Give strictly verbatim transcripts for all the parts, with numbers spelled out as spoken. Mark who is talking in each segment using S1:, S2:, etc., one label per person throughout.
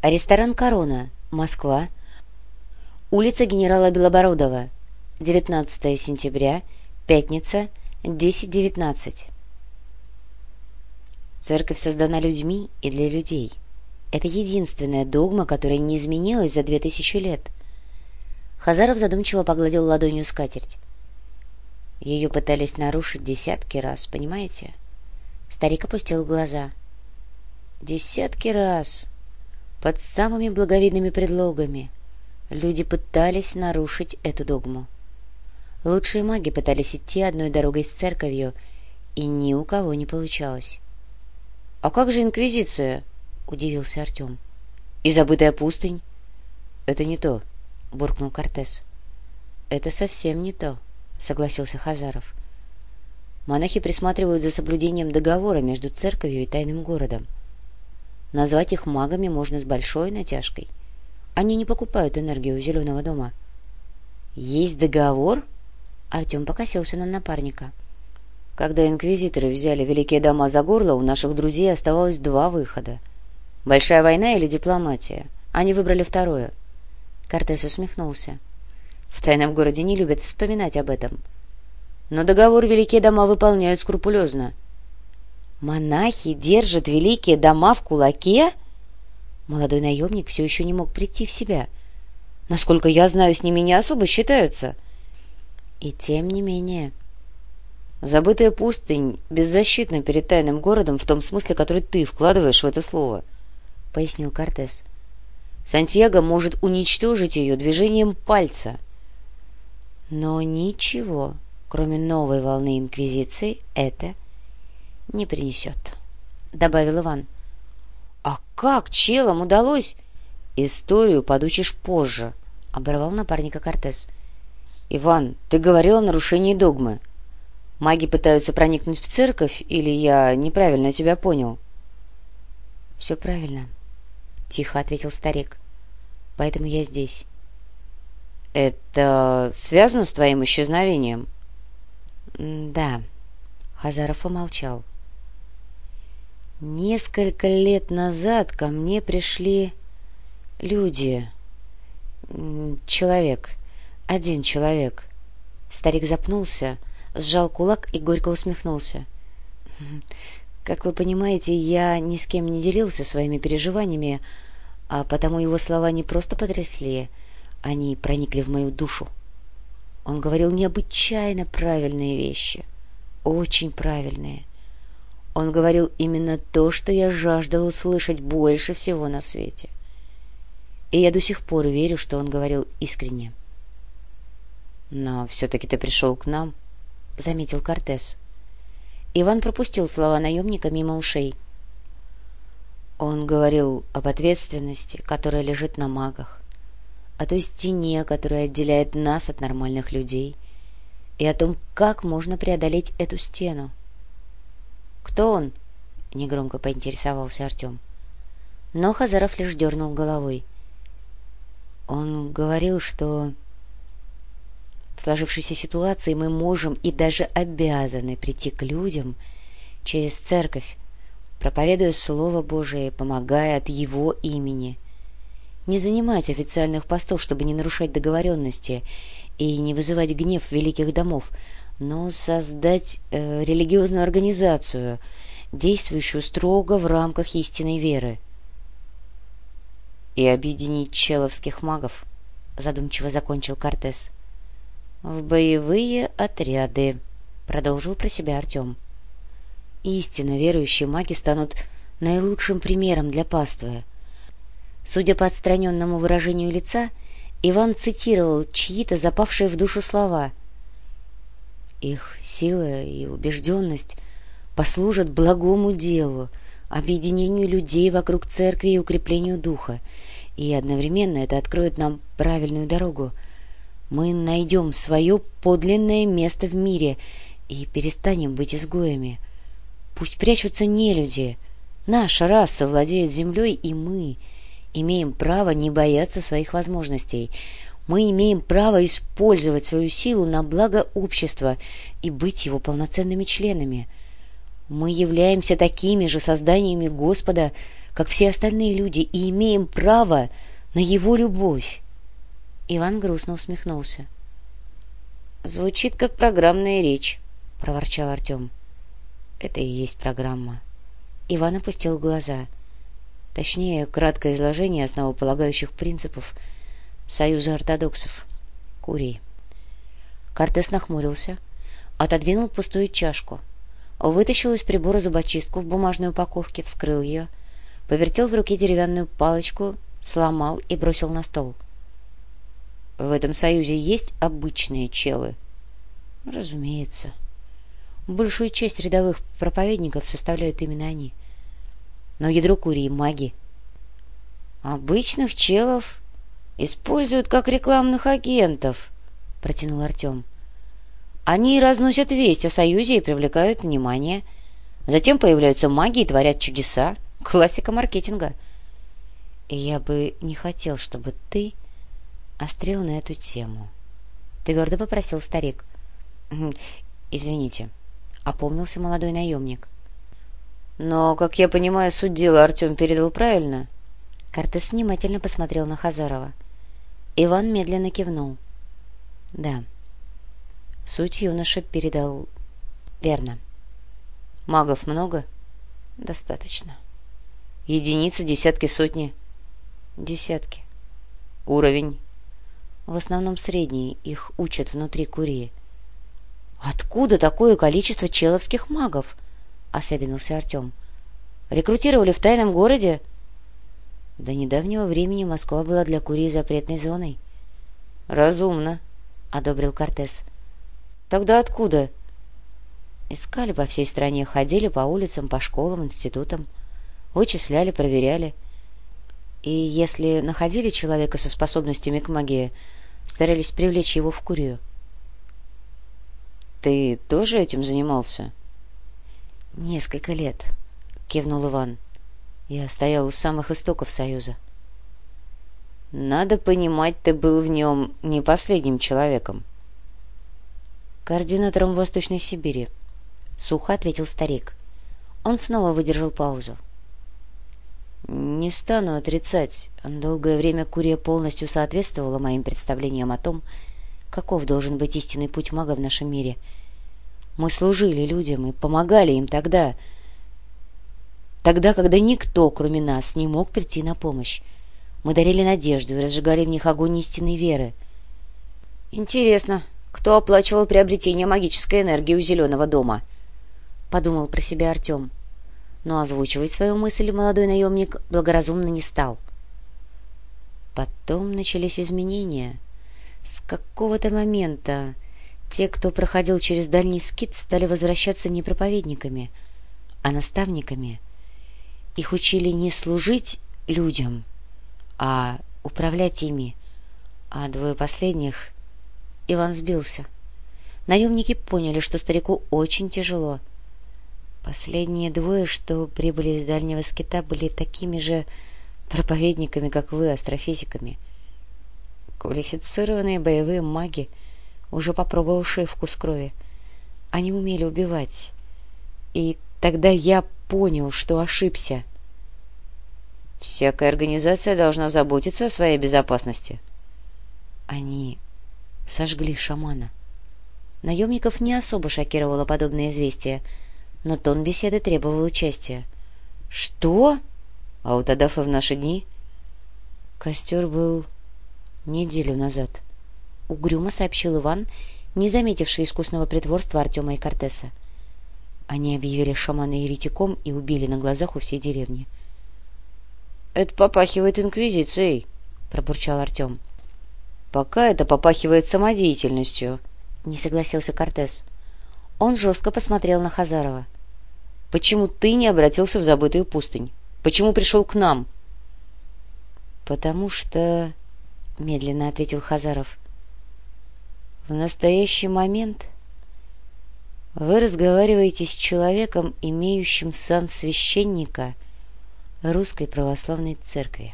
S1: Ресторан «Корона», Москва. Улица генерала Белобородова. девятнадцатое сентября, пятница, десять девятнадцать. Церковь создана людьми и для людей. Это единственная догма, которая не изменилась за две тысячи лет. Хазаров задумчиво погладил ладонью скатерть. Ее пытались нарушить десятки раз, понимаете? Старик опустил глаза. Десятки раз. Под самыми благовидными предлогами люди пытались нарушить эту догму. Лучшие маги пытались идти одной дорогой с церковью, и ни у кого не получалось. — А как же инквизиция? — удивился Артем. — И забытая пустынь? — Это не то, — буркнул Кортес. — Это совсем не то, — согласился Хазаров. Монахи присматривают за соблюдением договора между церковью и тайным городом. Назвать их магами можно с большой натяжкой. Они не покупают энергию у Зеленого дома. — Есть договор? — Артем покосился на напарника. — Когда инквизиторы взяли великие дома за горло, у наших друзей оставалось два выхода. Большая война или дипломатия. Они выбрали второе. Кортес усмехнулся. В тайном городе не любят вспоминать об этом. Но договор великие дома выполняют скрупулезно. Монахи держат великие дома в кулаке? Молодой наемник все еще не мог прийти в себя. Насколько я знаю, с ними не особо считаются. И тем не менее... Забытая пустынь беззащитна перед тайным городом в том смысле, который ты вкладываешь в это слово, — пояснил Кортес. Сантьяго может уничтожить ее движением пальца. Но ничего, кроме новой волны инквизиции, это не принесет, — добавил Иван. — А как челам удалось? — Историю подучишь позже, — оборвал напарника Кортес. — Иван, ты говорил о нарушении догмы. Маги пытаются проникнуть в церковь, или я неправильно тебя понял? — Все правильно, — тихо ответил старик. — Поэтому я здесь. — Это связано с твоим исчезновением? — Да. Хазаров помолчал. Несколько лет назад ко мне пришли люди. Человек. Один человек. Старик запнулся, сжал кулак и горько усмехнулся. Как вы понимаете, я ни с кем не делился своими переживаниями, а потому его слова не просто потрясли, они проникли в мою душу. Он говорил необычайно правильные вещи, очень правильные. Он говорил именно то, что я жаждал услышать больше всего на свете. И я до сих пор верю, что он говорил искренне. — Но все-таки ты пришел к нам, — заметил Кортес. Иван пропустил слова наемника мимо ушей. Он говорил об ответственности, которая лежит на магах, о той стене, которая отделяет нас от нормальных людей, и о том, как можно преодолеть эту стену. — Кто он? — негромко поинтересовался Артем. Но Хазаров лишь дернул головой. Он говорил, что в сложившейся ситуации мы можем и даже обязаны прийти к людям через церковь, проповедуя Слово Божие, помогая от Его имени. Не занимать официальных постов, чтобы не нарушать договоренности и не вызывать гнев великих домов, но создать э, религиозную организацию, действующую строго в рамках истинной веры. — И объединить человских магов, — задумчиво закончил Кортес. — В боевые отряды, — продолжил про себя Артем. Истинно верующие маги станут наилучшим примером для паствы. Судя по отстраненному выражению лица, Иван цитировал чьи-то запавшие в душу слова. Их сила и убежденность послужат благому делу, объединению людей вокруг церкви и укреплению духа, и одновременно это откроет нам правильную дорогу. Мы найдем свое подлинное место в мире и перестанем быть изгоями. Пусть прячутся нелюди. Наша раса владеет землей, и мы имеем право не бояться своих возможностей. Мы имеем право использовать свою силу на благо общества и быть его полноценными членами. Мы являемся такими же созданиями Господа, как все остальные люди, и имеем право на его любовь. Иван грустно усмехнулся. — Звучит как программная речь, — проворчал Артем. — Это и есть программа. Иван опустил глаза. Точнее, краткое изложение основополагающих принципов Союза ортодоксов. Курии. Кортес нахмурился, отодвинул пустую чашку, вытащил из прибора зубочистку в бумажной упаковке, вскрыл ее, повертел в руке деревянную палочку, сломал и бросил на стол. — В этом союзе есть обычные челы? — Разумеется. Большую часть рядовых проповедников составляют именно они. Но ядро Курии — маги. — Обычных челов используют как рекламных агентов, — протянул Артем. — Они разносят весть о союзе и привлекают внимание. Затем появляются маги и творят чудеса. Классика маркетинга. — И я бы не хотел, чтобы ты острил на эту тему, — твердо попросил старик. — Извините, — опомнился молодой наемник. — Но, как я понимаю, суть дела Артем передал правильно? Кортес внимательно посмотрел на Хазарова. Иван медленно кивнул. — Да, суть юноша передал верно. — Магов много? — Достаточно. — Единицы, десятки, сотни? — Десятки. — Уровень? В основном средний, их учат внутри Курии. — Откуда такое количество человских магов? — осведомился Артем. — Рекрутировали в тайном городе? До недавнего времени Москва была для Курии запретной зоной. — Разумно, — одобрил Кортес. — Тогда откуда? Искали по всей стране, ходили по улицам, по школам, институтам, вычисляли, проверяли. И если находили человека со способностями к магии, старались привлечь его в Курию. — Ты тоже этим занимался? — Несколько лет, — кивнул Иван. Я стоял у самых истоков Союза. — Надо понимать, ты был в нем не последним человеком. — Координатором Восточной Сибири, — сухо ответил старик. Он снова выдержал паузу. Не стану отрицать, долгое время Курия полностью соответствовала моим представлениям о том, каков должен быть истинный путь мага в нашем мире. Мы служили людям и помогали им тогда, тогда, когда никто, кроме нас, не мог прийти на помощь. Мы дарили надежду и разжигали в них огонь истинной веры. — Интересно, кто оплачивал приобретение магической энергии у Зеленого дома? — подумал про себя Артем. Но озвучивать свою мысль молодой наемник благоразумно не стал. Потом начались изменения. С какого-то момента те, кто проходил через дальний скит, стали возвращаться не проповедниками, а наставниками. Их учили не служить людям, а управлять ими. А двое последних... Иван сбился. Наемники поняли, что старику очень тяжело. Последние двое, что прибыли из дальнего скита, были такими же проповедниками, как вы, астрофизиками. Квалифицированные боевые маги, уже попробовавшие вкус крови. Они умели убивать. И тогда я понял, что ошибся. Всякая организация должна заботиться о своей безопасности. Они сожгли шамана. Наемников не особо шокировало подобное известие, но тон беседы требовал участия. — Что? А у Тадафа в наши дни? Костер был неделю назад, — угрюмо сообщил Иван, не заметивший искусного притворства Артема и Кортеса. Они объявили шамана еретиком и убили на глазах у всей деревни. — Это попахивает инквизицией, — пробурчал Артем. — Пока это попахивает самодеятельностью, — не согласился Кортес. Он жестко посмотрел на Хазарова. — Почему ты не обратился в забытую пустынь? Почему пришел к нам? — Потому что... — медленно ответил Хазаров. — В настоящий момент вы разговариваете с человеком, имеющим сан священника Русской Православной Церкви.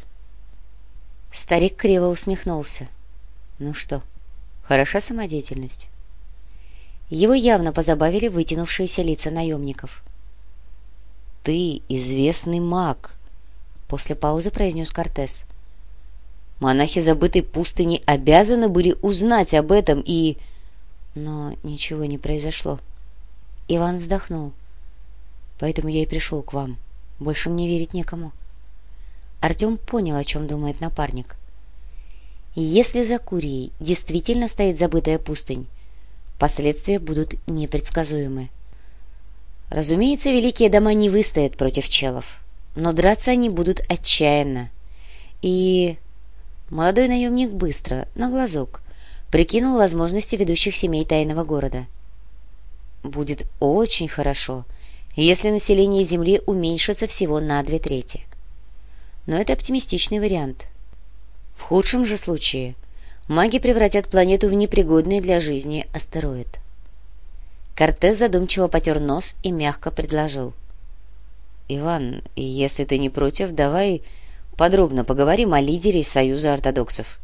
S1: Старик криво усмехнулся. — Ну что, хороша самодеятельность? Его явно позабавили вытянувшиеся лица наемников. — Ты известный маг, после паузы произнес Кортес. Монахи забытой пустыни обязаны были узнать об этом и... Но ничего не произошло. Иван вздохнул. Поэтому я и пришел к вам. Больше мне верить некому. Артем понял, о чем думает напарник. Если за Курией действительно стоит забытая пустынь, последствия будут непредсказуемы. Разумеется, великие дома не выстоят против челов, но драться они будут отчаянно. И молодой наемник быстро, на глазок, прикинул возможности ведущих семей тайного города. Будет очень хорошо, если население Земли уменьшится всего на две трети. Но это оптимистичный вариант. В худшем же случае маги превратят планету в непригодный для жизни астероид. Кортес задумчиво потер нос и мягко предложил. «Иван, если ты не против, давай подробно поговорим о лидере Союза ортодоксов».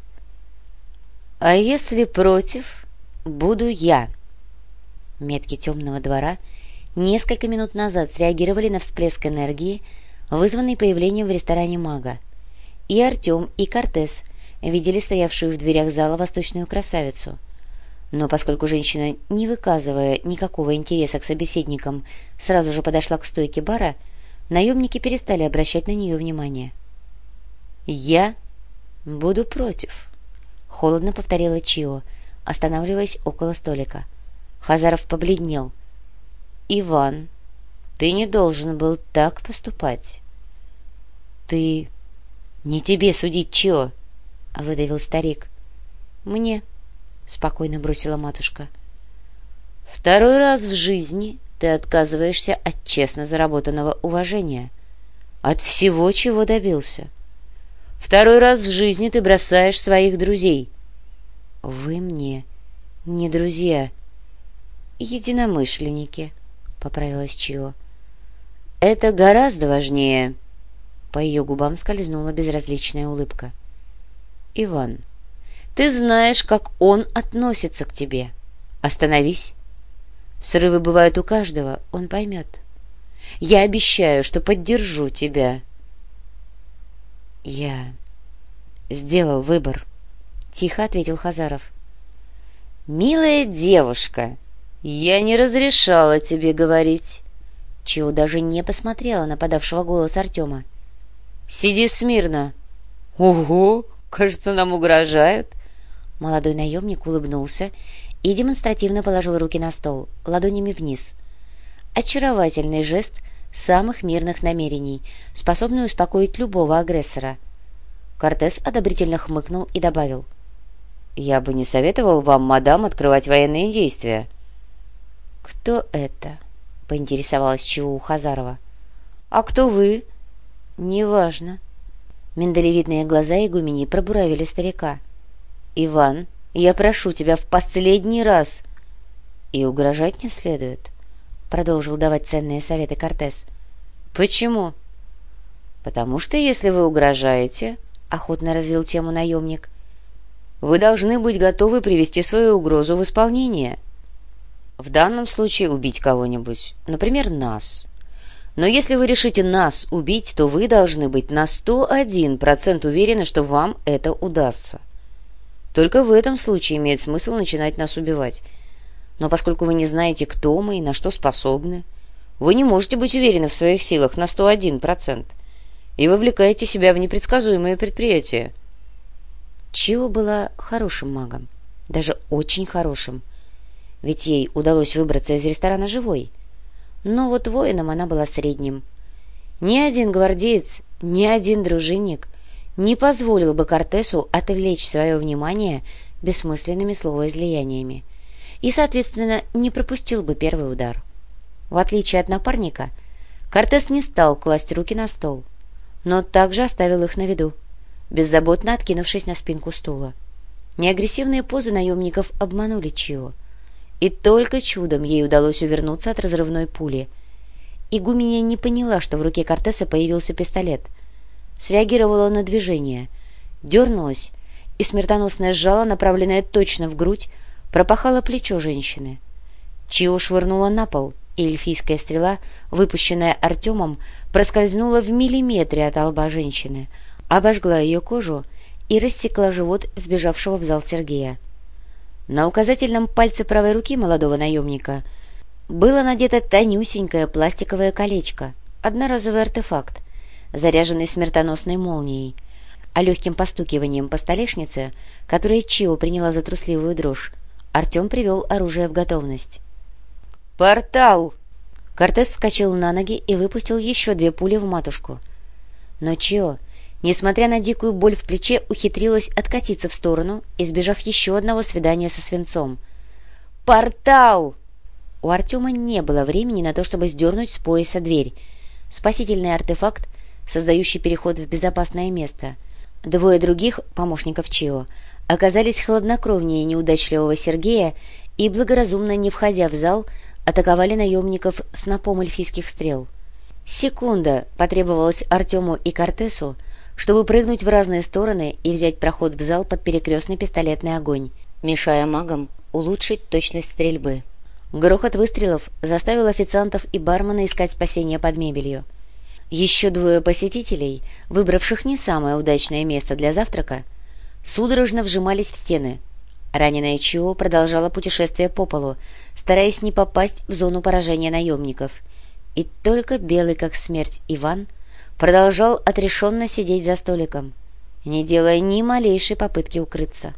S1: «А если против, буду я». Метки темного двора несколько минут назад среагировали на всплеск энергии, вызванный появлением в ресторане мага. И Артем, и Кортес видели стоявшую в дверях зала восточную красавицу. Но поскольку женщина, не выказывая никакого интереса к собеседникам, сразу же подошла к стойке бара, наемники перестали обращать на нее внимание. «Я буду против», — холодно повторила Чио, останавливаясь около столика. Хазаров побледнел. «Иван, ты не должен был так поступать». «Ты... не тебе судить, Чио», — выдавил старик. «Мне», — спокойно бросила матушка. «Второй раз в жизни ты отказываешься от честно заработанного уважения, от всего, чего добился. Второй раз в жизни ты бросаешь своих друзей». «Вы мне не друзья, единомышленники», — поправилась Чио. «Это гораздо важнее». По ее губам скользнула безразличная улыбка. «Иван, ты знаешь, как он относится к тебе. Остановись. Срывы бывают у каждого, он поймет. Я обещаю, что поддержу тебя». «Я сделал выбор», — тихо ответил Хазаров. «Милая девушка, я не разрешала тебе говорить». Чио даже не посмотрела на подавшего голос Артема. «Сиди смирно». «Ого, кажется, нам угрожают». Молодой наемник улыбнулся и демонстративно положил руки на стол, ладонями вниз. Очаровательный жест самых мирных намерений, способный успокоить любого агрессора. Кортес одобрительно хмыкнул и добавил. «Я бы не советовал вам, мадам, открывать военные действия». «Кто это?» — поинтересовалась Чио у Хазарова. «А кто вы?» «Неважно». Миндалевидные глаза игумени пробуравили старика. «Иван, я прошу тебя в последний раз». «И угрожать не следует», — продолжил давать ценные советы Кортес. «Почему?» «Потому что если вы угрожаете, — охотно развил тему наемник, — вы должны быть готовы привести свою угрозу в исполнение. В данном случае убить кого-нибудь, например, нас. Но если вы решите нас убить, то вы должны быть на сто один процент уверены, что вам это удастся. Только в этом случае имеет смысл начинать нас убивать. Но поскольку вы не знаете, кто мы и на что способны, вы не можете быть уверены в своих силах на сто один процент, и вовлекаете себя в непредсказуемые предприятия». Чио была хорошим магом, даже очень хорошим, ведь ей удалось выбраться из ресторана живой. Но вот воином она была средним. Ни один гвардеец, ни один дружинник не позволил бы Кортесу отвлечь свое внимание бессмысленными словоизлияниями и, соответственно, не пропустил бы первый удар. В отличие от напарника, Кортес не стал класть руки на стол, но также оставил их на виду, беззаботно откинувшись на спинку стула. Неагрессивные позы наемников обманули Чио, и только чудом ей удалось увернуться от разрывной пули. Игуменья не поняла, что в руке Кортеса появился пистолет. Среагировала на движение, дернулась, и смертоносное жало, направленное точно в грудь, пропахало плечо женщины. Чио швырнула на пол, и эльфийская стрела, выпущенная Артемом, проскользнула в миллиметре от лба женщины, обожгла ее кожу и рассекла живот вбежавшего в зал Сергея. На указательном пальце правой руки молодого наемника было надето тонюсенькое пластиковое колечко, одноразовый артефакт, заряженный смертоносной молнией, а легким постукиванием по столешнице, которое Чио приняла за трусливую дрожь, Артем привел оружие в готовность. «Портал!» Кортес вскочил на ноги и выпустил еще две пули в матушку. Но Чио, несмотря на дикую боль в плече, ухитрилась откатиться в сторону, избежав еще одного свидания со свинцом. «Портал!» У Артема не было времени на то, чтобы сдернуть с пояса дверь. Спасительный артефакт, создающий переход в безопасное место. Двое других помощников Чио оказались хладнокровнее неудачливого Сергея и, благоразумно не входя в зал, атаковали наемников снопом эльфийских стрел. Секунда потребовалась Артему и Кортесу, чтобы прыгнуть в разные стороны и взять проход в зал под перекрестный пистолетный огонь, мешая магам улучшить точность стрельбы. Грохот выстрелов заставил официантов и бармена искать спасение под мебелью. Еще двое посетителей, выбравших не самое удачное место для завтрака, судорожно вжимались в стены. Раненая Чио продолжала путешествие по полу, стараясь не попасть в зону поражения наемников. И только белый как смерть Иван продолжал отрешенно сидеть за столиком, не делая ни малейшей попытки укрыться.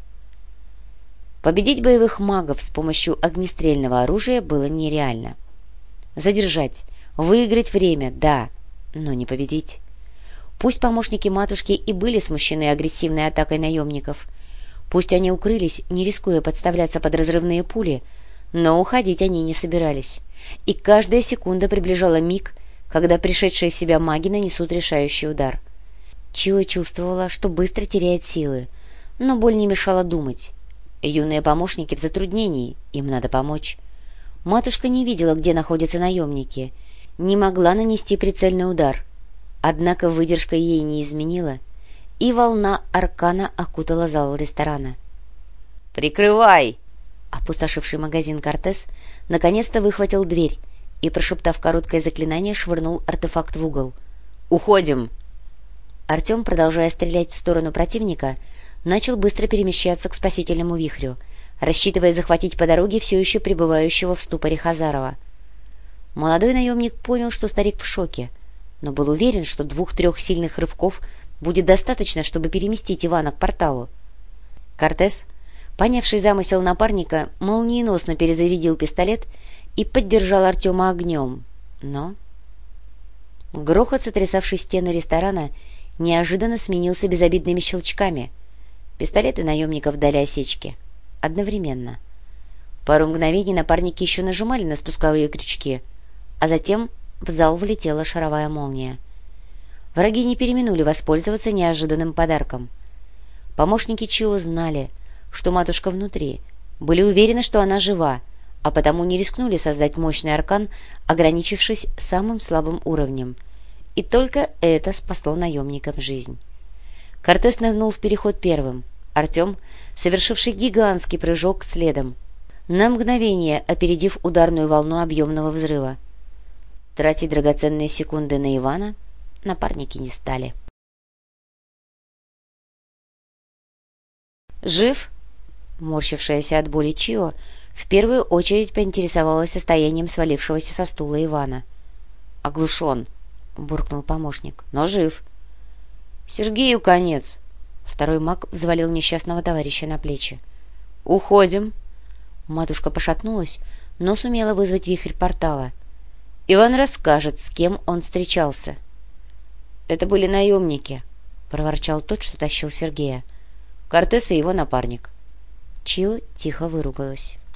S1: Победить боевых магов с помощью огнестрельного оружия было нереально. Задержать, выиграть время, да, но не победить. Пусть помощники матушки и были смущены агрессивной атакой наемников, пусть они укрылись, не рискуя подставляться под разрывные пули, но уходить они не собирались, и каждая секунда приближала миг, когда пришедшие в себя маги нанесут решающий удар. Чио чувствовала, что быстро теряет силы, но боль не мешала думать. Юные помощники в затруднении, им надо помочь. Матушка не видела, где находятся наемники, не могла нанести прицельный удар. Однако выдержка ей не изменила, и волна аркана окутала зал ресторана. «Прикрывай!» Опустошивший магазин Кортес наконец-то выхватил дверь и, прошептав короткое заклинание, швырнул артефакт в угол. «Уходим!» Артем, продолжая стрелять в сторону противника, начал быстро перемещаться к спасительному вихрю, рассчитывая захватить по дороге все еще пребывающего в ступоре Хазарова. Молодой наемник понял, что старик в шоке, но был уверен, что двух-трех сильных рывков будет достаточно, чтобы переместить Ивана к порталу. Кортес, понявший замысел напарника, молниеносно перезарядил пистолет и поддержал Артема огнем, но... Грохот, сотрясавший стены ресторана, неожиданно сменился безобидными щелчками. Пистолеты наемников дали осечки. Одновременно. Пару мгновений напарники еще нажимали на спусковые крючки, а затем в зал влетела шаровая молния. Враги не переминули воспользоваться неожиданным подарком. Помощники Чио знали, что матушка внутри, были уверены, что она жива, а потому не рискнули создать мощный аркан, ограничившись самым слабым уровнем. И только это спасло наемникам жизнь. Кортес нырнул в переход первым, Артем, совершивший гигантский прыжок, следом, на мгновение опередив ударную волну объемного взрыва. Тратить драгоценные секунды на Ивана напарники не стали. «Жив?» Морщившаяся от боли Чио в первую очередь поинтересовалась состоянием свалившегося со стула Ивана. «Оглушен», — буркнул помощник, — «но жив». «Сергею конец!» Второй маг взвалил несчастного товарища на плечи. «Уходим!» Матушка пошатнулась, но сумела вызвать вихрь портала. «Иван расскажет, с кем он встречался». «Это были наемники», — проворчал тот, что тащил Сергея. «Кортес и его напарник». Чио тихо выругалась.